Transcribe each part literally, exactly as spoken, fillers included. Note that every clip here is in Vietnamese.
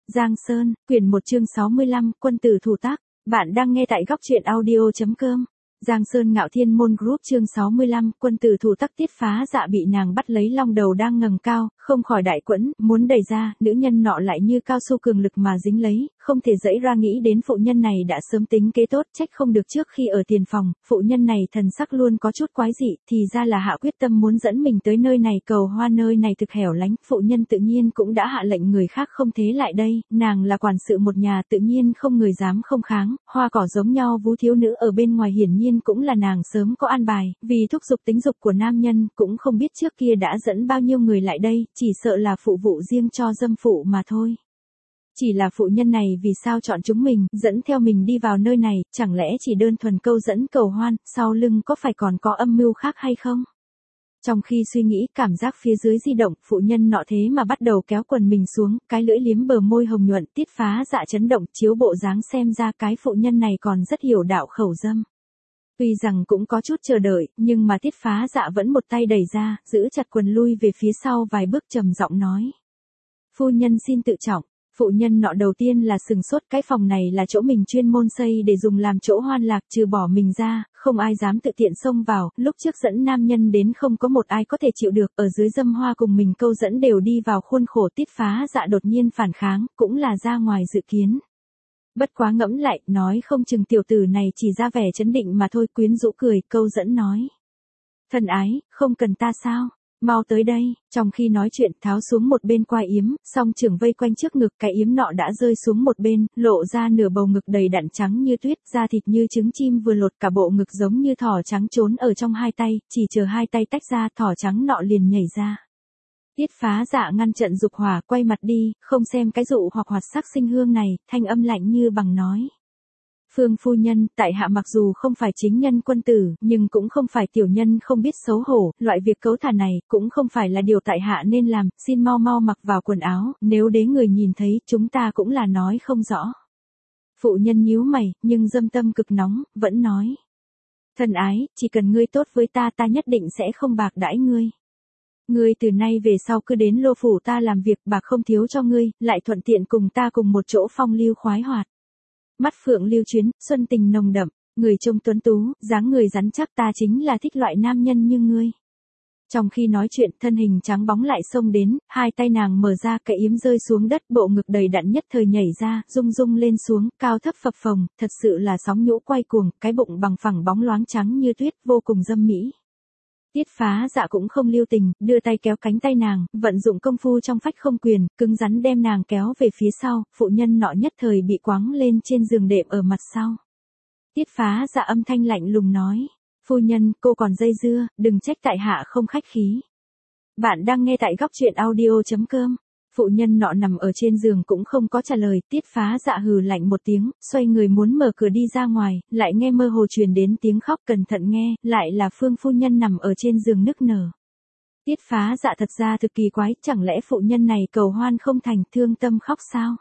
Giang Sơn, quyển một chương sáu mươi lăm, quân tử thủ tác. Bạn đang nghe tại góc truyện audio.com. Giang Sơn Ngạo Thiên Môn Group chương sáu mươi lăm, quân tử thủ tác. Tiết Phá Dạ bị nàng bắt lấy long đầu đang ngẩng cao, không khỏi đại quẫn, muốn đẩy ra, nữ nhân nọ lại như cao su cường lực mà dính lấy, không thể dãy ra. Nghĩ đến phụ nhân này đã sớm tính kế tốt, trách không được trước khi ở tiền phòng, phụ nhân này thần sắc luôn có chút quái dị, thì ra là hạ quyết tâm muốn dẫn mình tới nơi này cầu hoa. Nơi này thực hẻo lánh, phụ nhân tự nhiên cũng đã hạ lệnh người khác không thế lại đây, nàng là quản sự một nhà tự nhiên không người dám không kháng, hoa cỏ giống nhau vú thiếu nữ ở bên ngoài hiển nhiên cũng là nàng sớm có an bài, vì thúc giục tính dục của nam nhân, cũng không biết trước kia đã dẫn bao nhiêu người lại đây, chỉ sợ là phụ vụ riêng cho dâm phụ mà thôi. Chỉ là phụ nhân này vì sao chọn chúng mình, dẫn theo mình đi vào nơi này, chẳng lẽ chỉ đơn thuần câu dẫn cầu hoan, sau lưng có phải còn có âm mưu khác hay không? Trong khi suy nghĩ, cảm giác phía dưới di động, phụ nhân nọ thế mà bắt đầu kéo quần mình xuống, cái lưỡi liếm bờ môi hồng nhuận. Tiết Phá Dạ chấn động, chiếu bộ dáng xem ra cái phụ nhân này còn rất hiểu đạo khẩu dâm. Tuy rằng cũng có chút chờ đợi, nhưng mà Tiết Phá Dạ vẫn một tay đẩy ra, giữ chặt quần lui về phía sau vài bước trầm giọng nói. Phu nhân xin tự trọng. Phụ nhân nọ đầu tiên là sừng sốt, cái phòng này là chỗ mình chuyên môn xây để dùng làm chỗ hoan lạc, trừ bỏ mình ra, không ai dám tự tiện xông vào, lúc trước dẫn nam nhân đến không có một ai có thể chịu được, ở dưới dâm hoa cùng mình câu dẫn đều đi vào khuôn khổ. Tiết Phá Dạ đột nhiên phản kháng, cũng là ra ngoài dự kiến. Bất quá ngẫm lại, nói không chừng tiểu tử này chỉ ra vẻ chấn định mà thôi. Quyến rũ cười, câu dẫn nói. Thân ái, không cần ta sao? Mau tới đây. Trong khi nói chuyện, tháo xuống một bên quai yếm, song trưởng vây quanh trước ngực, cái yếm nọ đã rơi xuống một bên, lộ ra nửa bầu ngực đầy đặn trắng như tuyết, da thịt như trứng chim vừa lột, cả bộ ngực giống như thỏ trắng trốn ở trong hai tay, chỉ chờ hai tay tách ra, thỏ trắng nọ liền nhảy ra. Tiết Phá Dạ ngăn trận dục hỏa, quay mặt đi, không xem cái dụ hoặc hoạt sắc sinh hương này, thanh âm lạnh như bằng nói. Phương phu nhân, tại hạ mặc dù không phải chính nhân quân tử, nhưng cũng không phải tiểu nhân không biết xấu hổ, loại việc cấu thả này, cũng không phải là điều tại hạ nên làm, xin mau mau mặc vào quần áo, nếu đế người nhìn thấy, chúng ta cũng là nói không rõ. Phụ nhân nhíu mày, nhưng dâm tâm cực nóng, vẫn nói. Thân ái, chỉ cần ngươi tốt với ta, ta nhất định sẽ không bạc đãi ngươi. Ngươi từ nay về sau cứ đến lô phủ ta làm việc, bạc không thiếu cho ngươi, lại thuận tiện cùng ta cùng một chỗ phong lưu khoái hoạt. Mắt phượng lưu chuyến, xuân tình nồng đậm, người trông tuấn tú, dáng người rắn chắc, ta chính là thích loại nam nhân như ngươi. Trong khi nói chuyện, thân hình trắng bóng lại xông đến, hai tay nàng mở ra, cái yếm rơi xuống đất, bộ ngực đầy đặn nhất thời nhảy ra, rung rung lên xuống, cao thấp phập phồng, thật sự là sóng nhũ quay cuồng, cái bụng bằng phẳng bóng loáng trắng như tuyết, vô cùng dâm mỹ. Tiết Phá Dạ cũng không lưu tình, đưa tay kéo cánh tay nàng, vận dụng công phu trong phách không quyền, cứng rắn đem nàng kéo về phía sau, phụ nhân nọ nhất thời bị quáng lên trên giường đệm ở mặt sau. Tiết Phá Dạ âm thanh lạnh lùng nói, phu nhân, cô còn dây dưa, đừng trách tại hạ không khách khí. Bạn đang nghe tại góc truyện audio.com. Phụ nhân nọ nằm ở trên giường cũng không có trả lời, Tiết Phá Dạ hừ lạnh một tiếng, xoay người muốn mở cửa đi ra ngoài, lại nghe mơ hồ truyền đến tiếng khóc. Cẩn thận nghe, lại là Phương phu nhân nằm ở trên giường nức nở. Tiết Phá Dạ thật ra thực kỳ quái, chẳng lẽ phụ nhân này cầu hoan không thành, thương tâm khóc sao?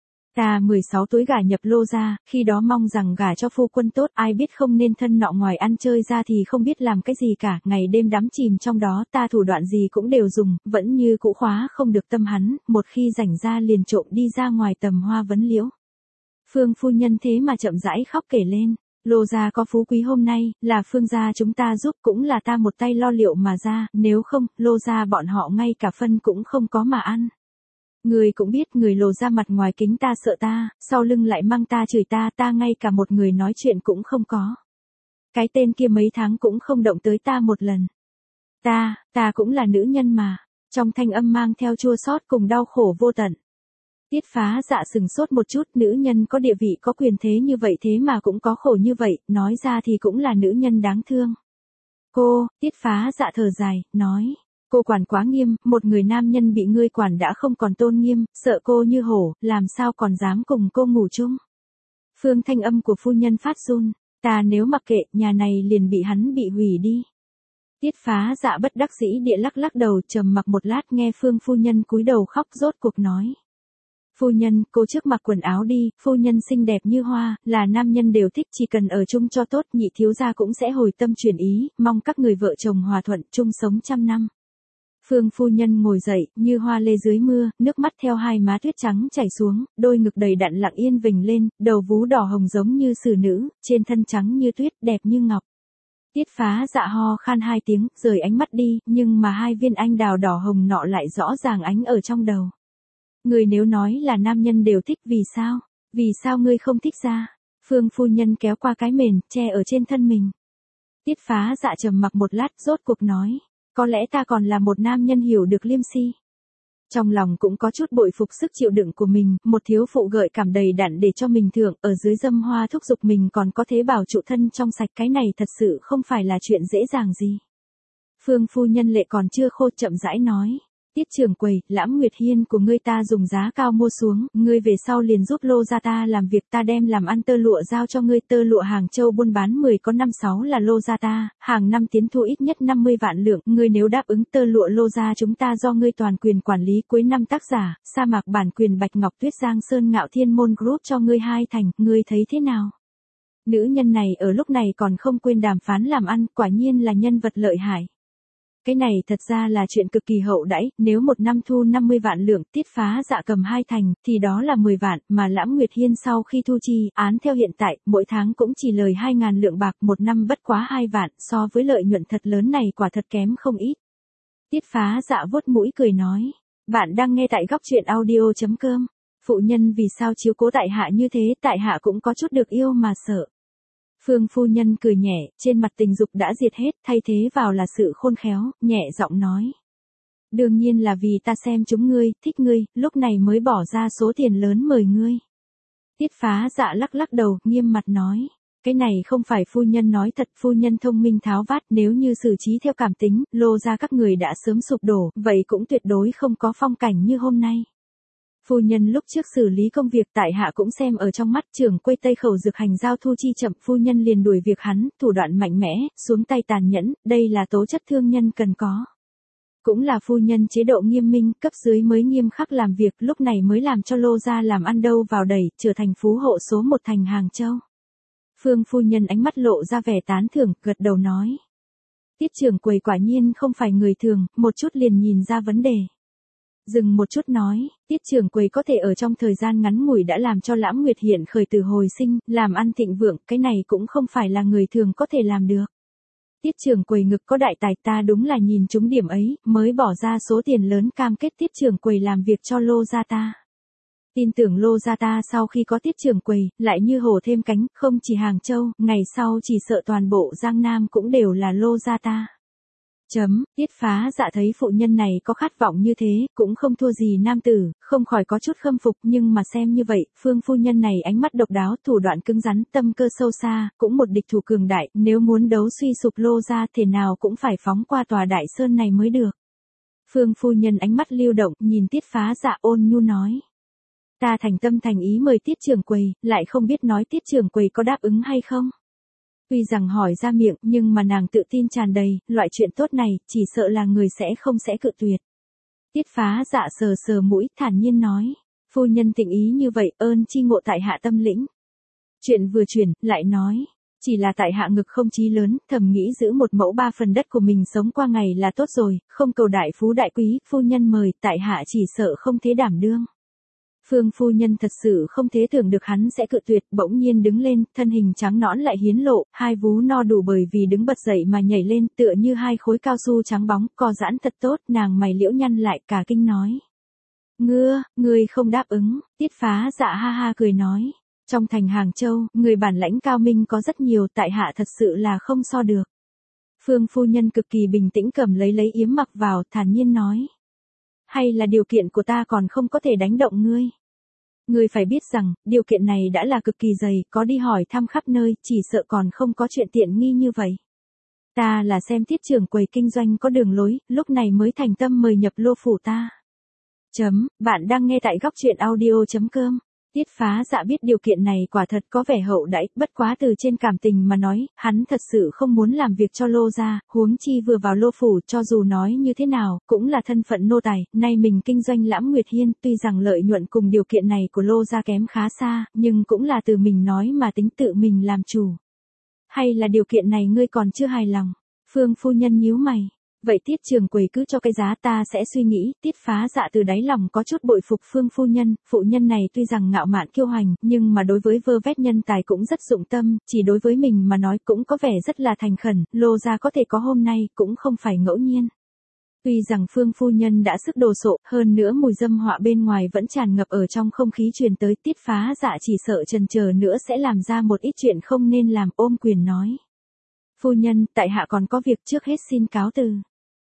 Ta mười sáu tuổi gả nhập Lô gia, khi đó mong rằng gả cho phu quân tốt, ai biết không nên thân nọ ngoài ăn chơi ra thì không biết làm cái gì cả, ngày đêm đắm chìm trong đó, ta thủ đoạn gì cũng đều dùng, vẫn như cũ khóa không được tâm hắn, một khi rảnh ra liền trộm đi ra ngoài tầm hoa vấn liễu. Phương phu nhân thế mà chậm rãi khóc kể lên, Lô gia có phú quý hôm nay, là Phương gia chúng ta giúp, cũng là ta một tay lo liệu mà ra, nếu không, Lô gia bọn họ ngay cả phân cũng không có mà ăn. Người cũng biết, người Lô ra mặt ngoài kính ta sợ ta, sau lưng lại mang ta chửi ta, ta ngay cả một người nói chuyện cũng không có. Cái tên kia mấy tháng cũng không động tới ta một lần. Ta, ta cũng là nữ nhân mà. Trong thanh âm mang theo chua xót cùng đau khổ vô tận. Tiết Phá Dạ sừng sốt một chút, nữ nhân có địa vị có quyền thế như vậy thế mà cũng có khổ như vậy, nói ra thì cũng là nữ nhân đáng thương. Cô, Tiết Phá Dạ thở dài, nói. Cô quản quá nghiêm, một người nam nhân bị ngươi quản đã không còn tôn nghiêm, sợ cô như hổ, làm sao còn dám cùng cô ngủ chung. Phương thanh âm của phu nhân phát run, ta nếu mặc kệ, nhà này liền bị hắn bị hủy đi. Tiết Phá Dạ bất đắc dĩ địa lắc lắc đầu, trầm mặc một lát, nghe Phương phu nhân cúi đầu khóc, rốt cuộc nói. Phu nhân, cô trước mặc quần áo đi, phu nhân xinh đẹp như hoa, là nam nhân đều thích, chỉ cần ở chung cho tốt, nhị thiếu gia cũng sẽ hồi tâm chuyển ý, mong các người vợ chồng hòa thuận, chung sống trăm năm. Phương phu nhân ngồi dậy, như hoa lê dưới mưa, nước mắt theo hai má tuyết trắng chảy xuống, đôi ngực đầy đặn lặng yên vểnh lên, đầu vú đỏ hồng giống như xử nữ, trên thân trắng như tuyết, đẹp như ngọc. Tiết Phá Dạ ho khan hai tiếng, rời ánh mắt đi, nhưng mà hai viên anh đào đỏ hồng nọ lại rõ ràng ánh ở trong đầu. Người nếu nói là nam nhân đều thích, vì sao? Vì sao ngươi không thích ra? Phương phu nhân kéo qua cái mền, che ở trên thân mình. Tiết Phá Dạ trầm mặc một lát, rốt cuộc nói. Có lẽ ta còn là một nam nhân hiểu được liêm si. Trong lòng cũng có chút bội phục sức chịu đựng của mình, một thiếu phụ gợi cảm đầy đặn để cho mình thưởng, ở dưới dâm hoa thúc giục mình còn có thể bảo trụ thân trong sạch, cái này thật sự không phải là chuyện dễ dàng gì. Phương phu nhân lệ còn chưa khô chậm rãi nói. Tiết trưởng quầy, Lãm Nguyệt Hiên của ngươi ta dùng giá cao mua xuống, ngươi về sau liền giúp Lô gia ta làm việc, ta đem làm ăn tơ lụa giao cho ngươi, tơ lụa Hàng Châu buôn bán mười có năm sáu là Lô gia ta, hàng năm tiến thu ít nhất năm mươi vạn lượng, ngươi nếu đáp ứng tơ lụa Lô gia chúng ta do ngươi toàn quyền quản lý, cuối năm tác giả, sa mạc bản quyền Bạch Ngọc Tuyết Giang Sơn Ngạo Thiên Môn Group cho ngươi hai thành, ngươi thấy thế nào? Nữ nhân này ở lúc này còn không quên đàm phán làm ăn, quả nhiên là nhân vật lợi hại. Cái này thật ra là chuyện cực kỳ hậu đãi, nếu một năm thu năm mươi vạn lượng, Tiết Phá Dạ cầm hai thành, thì đó là mười vạn, mà Lãm Nguyệt Hiên sau khi thu chi, án theo hiện tại, mỗi tháng cũng chỉ lời hai ngàn lượng bạc, một năm bất quá hai vạn, so với lợi nhuận thật lớn này quả thật kém không ít. Tiết Phá Dạ vuốt mũi cười nói, bạn đang nghe tại góc truyện audio chấm com, phụ nhân vì sao chiếu cố tại hạ như thế, tại hạ cũng có chút được yêu mà sợ. Phương phu nhân cười nhẹ, trên mặt tình dục đã diệt hết, thay thế vào là sự khôn khéo, nhẹ giọng nói. Đương nhiên là vì ta xem chúng ngươi, thích ngươi, lúc này mới bỏ ra số tiền lớn mời ngươi. Tiết Phá Dạ lắc lắc đầu, nghiêm mặt nói. Cái này không phải phu nhân nói thật, phu nhân thông minh tháo vát, nếu như xử trí theo cảm tính, Lô gia các người đã sớm sụp đổ, vậy cũng tuyệt đối không có phong cảnh như hôm nay. Phu nhân lúc trước xử lý công việc tại hạ cũng xem ở trong mắt, trưởng quầy Tây Khẩu dược hành giao thu chi chậm, phu nhân liền đuổi việc hắn, thủ đoạn mạnh mẽ, xuống tay tàn nhẫn, đây là tố chất thương nhân cần có. Cũng là phu nhân chế độ nghiêm minh, cấp dưới mới nghiêm khắc làm việc, lúc này mới làm cho Lô gia làm ăn đâu vào đầy, trở thành phú hộ số một thành Hàng Châu. Phương phu nhân ánh mắt lộ ra vẻ tán thưởng, gật đầu nói. Tiết trưởng quầy quả nhiên không phải người thường, một chút liền nhìn ra vấn đề. Dừng một chút nói, Tiết trưởng quầy có thể ở trong thời gian ngắn ngủi đã làm cho Lãm Nguyệt Hiển khởi từ hồi sinh, làm ăn thịnh vượng, cái này cũng không phải là người thường có thể làm được. Tiết trưởng quầy ngực có đại tài, ta đúng là nhìn trúng điểm ấy, mới bỏ ra số tiền lớn cam kết Tiết trưởng quầy làm việc cho Lô gia ta. Tin tưởng Lô gia ta sau khi có Tiết trưởng quầy, lại như hổ thêm cánh, không chỉ Hàng Châu, ngày sau chỉ sợ toàn bộ Giang Nam cũng đều là Lô gia ta. Chấm, Tiết Phá Dạ thấy phụ nhân này có khát vọng như thế, cũng không thua gì nam tử, không khỏi có chút khâm phục, nhưng mà xem như vậy, Phương phu nhân này ánh mắt độc đáo, thủ đoạn cứng rắn, tâm cơ sâu xa, cũng một địch thủ cường đại, nếu muốn đấu suy sụp Lô gia thể nào cũng phải phóng qua tòa đại sơn này mới được. Phương phu nhân ánh mắt lưu động, nhìn Tiết Phá Dạ ôn nhu nói. Ta thành tâm thành ý mời Tiết trưởng quầy, lại không biết nói Tiết trưởng quầy có đáp ứng hay không. Tuy rằng hỏi ra miệng, nhưng mà nàng tự tin tràn đầy, loại chuyện tốt này, chỉ sợ là người sẽ không sẽ cự tuyệt. Tiết Phá Dạ sờ sờ mũi, thản nhiên nói. Phu nhân tình ý như vậy, ơn chi ngộ tại hạ tâm lĩnh. Chuyện vừa chuyển, lại nói. Chỉ là tại hạ ngực không chí lớn, thầm nghĩ giữ một mẫu ba phần đất của mình sống qua ngày là tốt rồi, không cầu đại phú đại quý, phu nhân mời, tại hạ chỉ sợ không thế đảm đương. Phương phu nhân thật sự không thể tưởng được hắn sẽ cự tuyệt, bỗng nhiên đứng lên, thân hình trắng nõn lại hiến lộ, hai vú no đủ bởi vì đứng bật dậy mà nhảy lên, tựa như hai khối cao su trắng bóng, co giãn thật tốt, nàng mày liễu nhăn lại, cả kinh nói. Ngưa, ngươi không đáp ứng, Tiết Phá Dạ ha ha cười nói. Trong thành Hàng Châu, người bản lãnh cao minh có rất nhiều, tại hạ thật sự là không so được. Phương phu nhân cực kỳ bình tĩnh cầm lấy lấy yếm mặc vào, thản nhiên nói. Hay là điều kiện của ta còn không có thể đánh động ngươi? Ngươi phải biết rằng, điều kiện này đã là cực kỳ dày, có đi hỏi thăm khắp nơi, chỉ sợ còn không có chuyện tiện nghi như vậy. Ta là xem Tiết trưởng quầy kinh doanh có đường lối, lúc này mới thành tâm mời nhập Lô phủ ta. Chấm, bạn đang nghe tại góc truyện audio chấm com. Tiết Phá Dạ biết điều kiện này quả thật có vẻ hậu đãi, bất quá từ trên cảm tình mà nói, hắn thật sự không muốn làm việc cho Lô gia, huống chi vừa vào Lô phủ, cho dù nói như thế nào, cũng là thân phận nô tài, nay mình kinh doanh Lãm Nguyệt Hiên, tuy rằng lợi nhuận cùng điều kiện này của Lô gia kém khá xa, nhưng cũng là từ mình nói mà tính tự mình làm chủ. Hay là điều kiện này ngươi còn chưa hài lòng? Phương phu nhân nhíu mày. Vậy Tiết Trường Quầy cứ cho cái giá ta sẽ suy nghĩ. Tiết Phá Dạ từ đáy lòng có chút bội phục Phương phu nhân, phụ nhân này tuy rằng ngạo mạn kiêu hành, nhưng mà đối với vơ vét nhân tài cũng rất dụng tâm, chỉ đối với mình mà nói cũng có vẻ rất là thành khẩn, Lô gia có thể có hôm nay cũng không phải ngẫu nhiên. Tuy rằng Phương phu nhân đã sức đồ sộ, hơn nữa mùi dâm họa bên ngoài vẫn tràn ngập ở trong không khí truyền tới, Tiết Phá Dạ chỉ sợ chần chờ nữa sẽ làm ra một ít chuyện không nên làm, ôm quyền nói. Phu nhân, tại hạ còn có việc, trước hết xin cáo từ.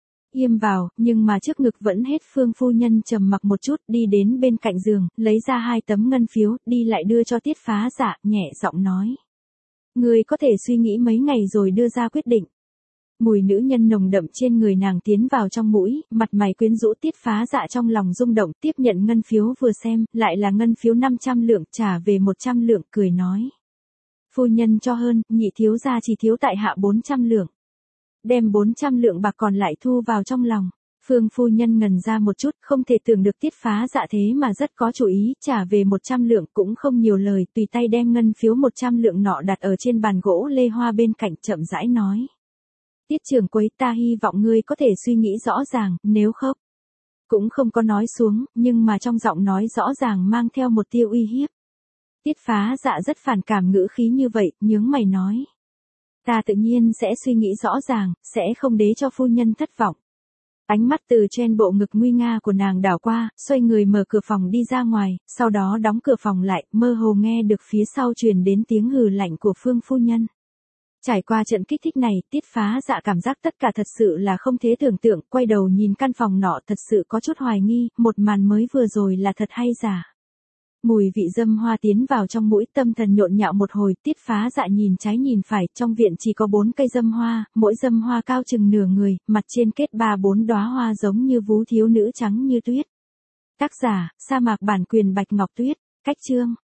Im vào, nhưng mà trước ngực vẫn hết. Phương phu nhân trầm mặc một chút, đi đến bên cạnh giường, lấy ra hai tấm ngân phiếu, đi lại đưa cho Tiết Phá Dạ, nhẹ giọng nói. Ngươi có thể suy nghĩ mấy ngày rồi đưa ra quyết định. Mùi nữ nhân nồng đậm trên người nàng tiến vào trong mũi, mặt mày quyến rũ. Tiết Phá Dạ trong lòng rung động, tiếp nhận ngân phiếu vừa xem, lại là ngân phiếu năm trăm lượng, trả về một trăm lượng, cười nói. Phu nhân cho hơn, nhị thiếu gia chỉ thiếu tại hạ bốn trăm lượng. Đem bốn trăm lượng bạc còn lại thu vào trong lòng. Phương phu nhân ngần ra một chút, không thể tưởng được Tiết Phá Dạ thế mà rất có chủ ý, trả về một trăm lượng cũng không nhiều lời, tùy tay đem ngân phiếu một trăm lượng nọ đặt ở trên bàn gỗ lê hoa bên cạnh, chậm rãi nói. Tiết Trường Quấy, ta hy vọng ngươi có thể suy nghĩ rõ ràng, nếu không. Cũng không có nói xuống, nhưng mà trong giọng nói rõ ràng mang theo một tia uy hiếp. Tiết Phá Dạ rất phản cảm ngữ khí như vậy, nhướng mày nói. Ta tự nhiên sẽ suy nghĩ rõ ràng, sẽ không để cho phu nhân thất vọng. Ánh mắt từ trên bộ ngực nguy nga của nàng đảo qua, xoay người mở cửa phòng đi ra ngoài, sau đó đóng cửa phòng lại, mơ hồ nghe được phía sau truyền đến tiếng hừ lạnh của Phương phu nhân. Trải qua trận kích thích này, Tiết Phá Dạ cảm giác tất cả thật sự là không thể tưởng tượng, quay đầu nhìn căn phòng nọ thật sự có chút hoài nghi, một màn mới vừa rồi là thật hay giả. Mùi vị dâm hoa tiến vào trong mũi, tâm thần nhộn nhạo một hồi. Tiết Phá Dạ nhìn trái nhìn phải, trong viện chỉ có bốn cây dâm hoa, mỗi dâm hoa cao chừng nửa người, mặt trên kết ba bốn đóa hoa giống như vú thiếu nữ trắng như tuyết. Tác giả, Sa Mạc Bản Quyền Bạch Ngọc Tuyết, cách chương.